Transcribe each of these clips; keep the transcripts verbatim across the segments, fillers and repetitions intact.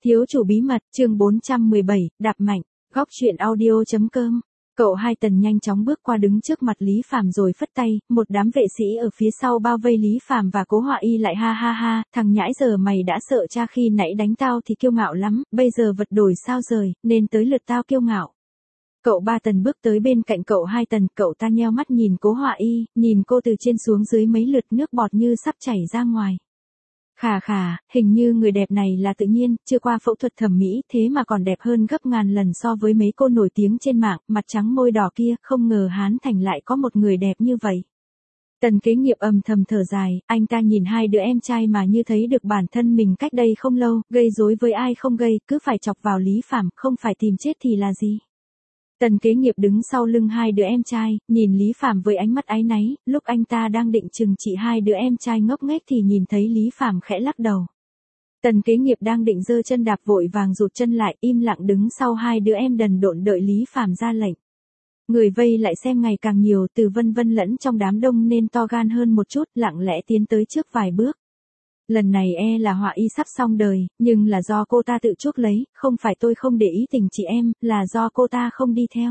Thiếu chủ bí mật, chương bốn trăm mười bảy, đạp mạnh, góc truyện audio.com. Cậu Hai Tần nhanh chóng bước qua đứng trước mặt Lý Phàm rồi phất tay, một đám vệ sĩ ở phía sau bao vây Lý Phàm và Cố Họa Y lại ha ha ha, thằng nhãi giờ mày đã sợ cha khi nãy đánh tao thì kiêu ngạo lắm, bây giờ vật đổi sao rời, nên tới lượt tao kiêu ngạo. Cậu Ba Tần bước tới bên cạnh cậu Hai Tần, cậu ta nheo mắt nhìn Cố Họa Y, nhìn cô từ trên xuống dưới mấy lượt, nước bọt như sắp chảy ra ngoài. Khà khà, hình như người đẹp này là tự nhiên, chưa qua phẫu thuật thẩm mỹ, thế mà còn đẹp hơn gấp ngàn lần so với mấy cô nổi tiếng trên mạng, mặt trắng môi đỏ kia, không ngờ Hán Thành lại có một người đẹp như vậy. Tần Kế Nghiệp âm thầm thở dài, anh ta nhìn hai đứa em trai mà như thấy được bản thân mình cách đây không lâu, gây rối với ai không gây, cứ phải chọc vào Lý Phàm, không phải tìm chết thì là gì. Tần Kế Nghiệp đứng sau lưng hai đứa em trai, nhìn Lý Phàm với ánh mắt áy náy, lúc anh ta đang định trừng trị hai đứa em trai ngốc nghếch thì nhìn thấy Lý Phàm khẽ lắc đầu. Tần Kế Nghiệp đang định giơ chân đạp vội vàng rụt chân lại, im lặng đứng sau hai đứa em đần độn đợi Lý Phàm ra lệnh. Người vây lại xem ngày càng nhiều, Từ Vân Vân lẫn trong đám đông nên to gan hơn một chút, lặng lẽ tiến tới trước vài bước. Lần này e là Họa Y sắp xong đời, nhưng là do cô ta tự chuốc lấy, không phải tôi không để ý tình chị em, là do cô ta không đi theo.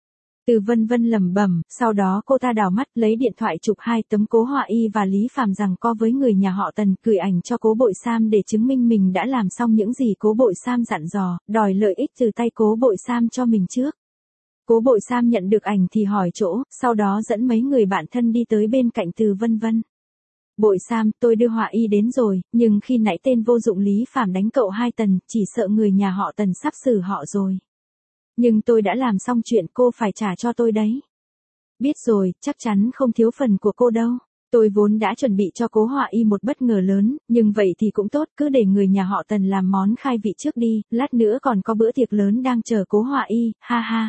Từ Vân Vân lẩm bẩm, sau đó cô ta đảo mắt lấy điện thoại chụp hai tấm Cố Họa Y và Lý Phàm rằng co với người nhà họ Tần, gửi ảnh cho Cố Bội Sam để chứng minh mình đã làm xong những gì Cố Bội Sam dặn dò, đòi lợi ích từ tay Cố Bội Sam cho mình trước. Cố Bội Sam nhận được ảnh thì hỏi chỗ, sau đó dẫn mấy người bạn thân đi tới bên cạnh Từ Vân Vân. Bội Sam, tôi đưa Họa Y đến rồi, nhưng khi nãy tên vô dụng Lý Phàm đánh cậu Hai Tần, chỉ sợ người nhà họ Tần sắp xử họ rồi. Nhưng tôi đã làm xong chuyện, cô phải trả cho tôi đấy. Biết rồi, chắc chắn không thiếu phần của cô đâu. Tôi vốn đã chuẩn bị cho Cố Họa Y một bất ngờ lớn, nhưng vậy thì cũng tốt, cứ để người nhà họ Tần làm món khai vị trước đi, lát nữa còn có bữa tiệc lớn đang chờ Cố Họa Y, ha ha.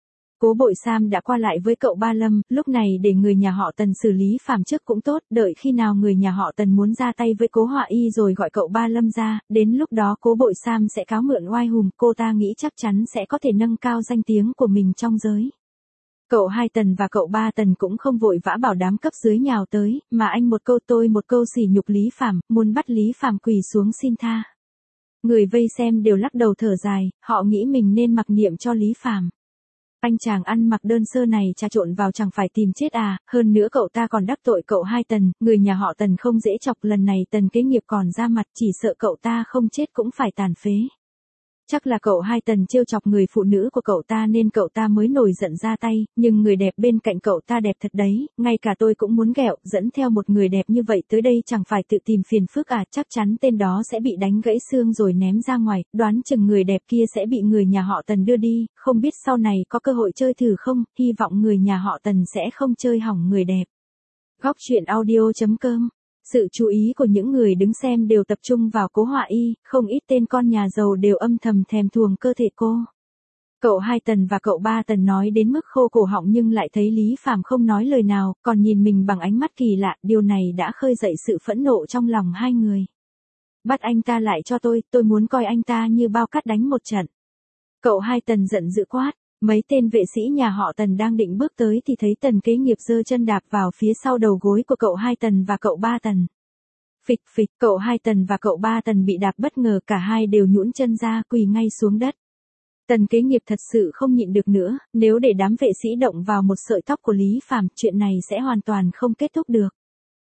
Cố Bội Sam đã qua lại với cậu Ba Lâm, lúc này để người nhà họ Tần xử lý Phàm trước cũng tốt, đợi khi nào người nhà họ Tần muốn ra tay với Cố Họa Y rồi gọi cậu Ba Lâm ra, đến lúc đó Cố Bội Sam sẽ cáo mượn oai hùng, cô ta nghĩ chắc chắn sẽ có thể nâng cao danh tiếng của mình trong giới. Cậu Hai Tần và cậu Ba Tần cũng không vội vã bảo đám cấp dưới nhào tới, mà anh một câu tôi một câu sỉ nhục Lý Phàm, muốn bắt Lý Phàm quỳ xuống xin tha. Người vây xem đều lắc đầu thở dài, họ nghĩ mình nên mặc niệm cho Lý Phàm. Anh chàng ăn mặc đơn sơ này trà trộn vào chẳng phải tìm chết à, hơn nữa cậu ta còn đắc tội cậu Hai Tần, người nhà họ Tần không dễ chọc, lần này Tần Kế Nghiệp còn ra mặt, chỉ sợ cậu ta không chết cũng phải tàn phế. Chắc là cậu Hai Tần trêu chọc người phụ nữ của cậu ta nên cậu ta mới nổi giận ra tay, nhưng người đẹp bên cạnh cậu ta đẹp thật đấy, ngay cả tôi cũng muốn ghẹo, dẫn theo một người đẹp như vậy tới đây chẳng phải tự tìm phiền phức à, chắc chắn tên đó sẽ bị đánh gãy xương rồi ném ra ngoài, đoán chừng người đẹp kia sẽ bị người nhà họ Tần đưa đi, không biết sau này có cơ hội chơi thử không, hy vọng người nhà họ Tần sẽ không chơi hỏng người đẹp. Góc truyện audio.com. Sự chú ý của những người đứng xem đều tập trung vào Cố Họa Y, không ít tên con nhà giàu đều âm thầm thèm thuồng cơ thể cô. Cậu Hai Tần và cậu Ba Tần nói đến mức khô cổ họng nhưng lại thấy Lý Phàm không nói lời nào, còn nhìn mình bằng ánh mắt kỳ lạ, điều này đã khơi dậy sự phẫn nộ trong lòng hai người. Bắt anh ta lại cho tôi, tôi muốn coi anh ta như bao cát đánh một trận. Cậu Hai Tần giận dữ quát. Mấy tên vệ sĩ nhà họ Tần đang định bước tới thì thấy Tần Kế Nghiệp giơ chân đạp vào phía sau đầu gối của cậu Hai Tần và cậu Ba Tần. Phịch phịch, cậu Hai Tần và cậu Ba Tần bị đạp bất ngờ, cả hai đều nhũn chân ra quỳ ngay xuống đất. Tần Kế Nghiệp thật sự không nhịn được nữa, nếu để đám vệ sĩ động vào một sợi tóc của Lý Phàm, chuyện này sẽ hoàn toàn không kết thúc được.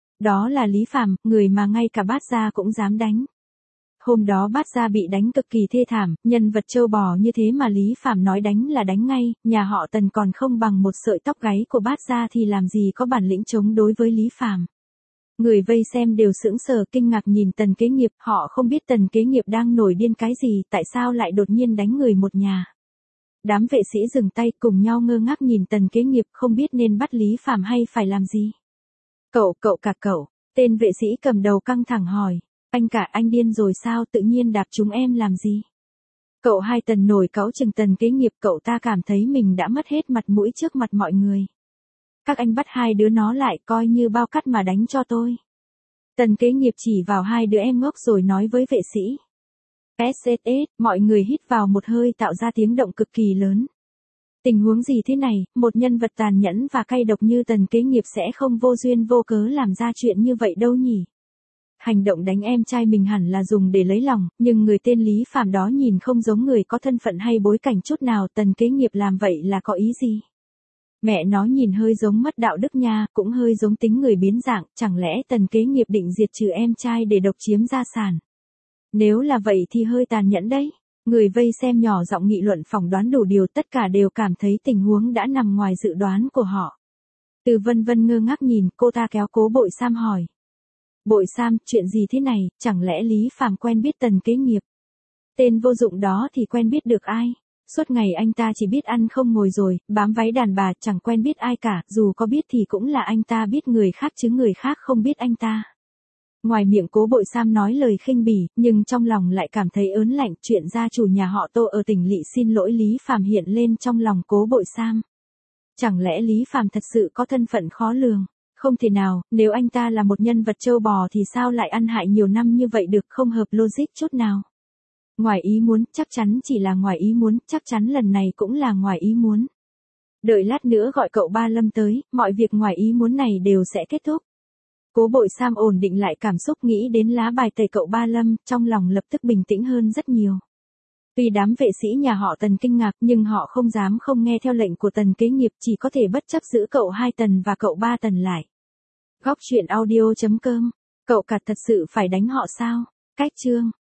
Đó là Lý Phàm, người mà ngay cả Bát Gia cũng dám đánh. Hôm đó Bát Gia bị đánh cực kỳ thê thảm, nhân vật trâu bò như thế mà Lý Phàm nói đánh là đánh ngay, nhà họ Tần còn không bằng một sợi tóc gáy của Bát Gia thì làm gì có bản lĩnh chống đối với Lý Phàm. Người vây xem đều sững sờ kinh ngạc nhìn Tần Kế Nghiệp, họ không biết Tần Kế Nghiệp đang nổi điên cái gì, tại sao lại đột nhiên đánh người một nhà. Đám vệ sĩ dừng tay cùng nhau ngơ ngác nhìn Tần Kế Nghiệp, không biết nên bắt Lý Phàm hay phải làm gì. Cậu, cậu cả cậu, tên vệ sĩ cầm đầu căng thẳng hỏi. Anh cả, anh điên rồi sao, tự nhiên đạp chúng em làm gì? Cậu Hai Tần nổi cáu chừng Tần Kế Nghiệp, cậu ta cảm thấy mình đã mất hết mặt mũi trước mặt mọi người. Các anh bắt hai đứa nó lại, coi như bao cát mà đánh cho tôi. Tần Kế Nghiệp chỉ vào hai đứa em ngốc rồi nói với vệ sĩ. ét ét ét, mọi người hít vào một hơi tạo ra tiếng động cực kỳ lớn. Tình huống gì thế này, một nhân vật tàn nhẫn và cay độc như Tần Kế Nghiệp sẽ không vô duyên vô cớ làm ra chuyện như vậy đâu nhỉ? Hành động đánh em trai mình hẳn là dùng để lấy lòng, nhưng người tên Lý Phàm đó nhìn không giống người có thân phận hay bối cảnh chút nào, Tần Kế Nghiệp làm vậy là có ý gì? Mẹ nó nhìn hơi giống mất đạo đức nha, cũng hơi giống tính người biến dạng, chẳng lẽ Tần Kế Nghiệp định diệt trừ em trai để độc chiếm gia sản? Nếu là vậy thì hơi tàn nhẫn đấy. Người vây xem nhỏ giọng nghị luận phỏng đoán đủ điều, tất cả đều cảm thấy tình huống đã nằm ngoài dự đoán của họ. Từ Vân Vân ngơ ngác nhìn, cô ta kéo Cố Bội Sam hỏi. Bội Sam, chuyện gì thế này, chẳng lẽ Lý Phàm quen biết Tần Kế Nghiệp? Tên vô dụng đó thì quen biết được ai? Suốt ngày anh ta chỉ biết ăn không ngồi rồi, bám váy đàn bà, chẳng quen biết ai cả, dù có biết thì cũng là anh ta biết người khác chứ người khác không biết anh ta. Ngoài miệng Cố Bội Sam nói lời khinh bỉ, nhưng trong lòng lại cảm thấy ớn lạnh, chuyện gia chủ nhà họ Tô ở tỉnh Lỵ xin lỗi Lý Phàm hiện lên trong lòng Cố Bội Sam. Chẳng lẽ Lý Phàm thật sự có thân phận khó lường? Không thể nào, nếu anh ta là một nhân vật trâu bò thì sao lại ăn hại nhiều năm như vậy được, không hợp logic chút nào. Ngoài ý muốn, chắc chắn chỉ là ngoài ý muốn, chắc chắn lần này cũng là ngoài ý muốn. Đợi lát nữa gọi cậu Ba Lâm tới, mọi việc ngoài ý muốn này đều sẽ kết thúc. Cố Bội Sam ổn định lại cảm xúc, nghĩ đến lá bài tẩy cậu Ba Lâm, trong lòng lập tức bình tĩnh hơn rất nhiều. Tuy đám vệ sĩ nhà họ Tần kinh ngạc nhưng họ không dám không nghe theo lệnh của Tần Kế Nghiệp, chỉ có thể bất chấp giữ cậu hai Tần và cậu ba Tần lại. Góc truyện audio chấm com. Cậu cả thật sự phải đánh họ sao? Cách chương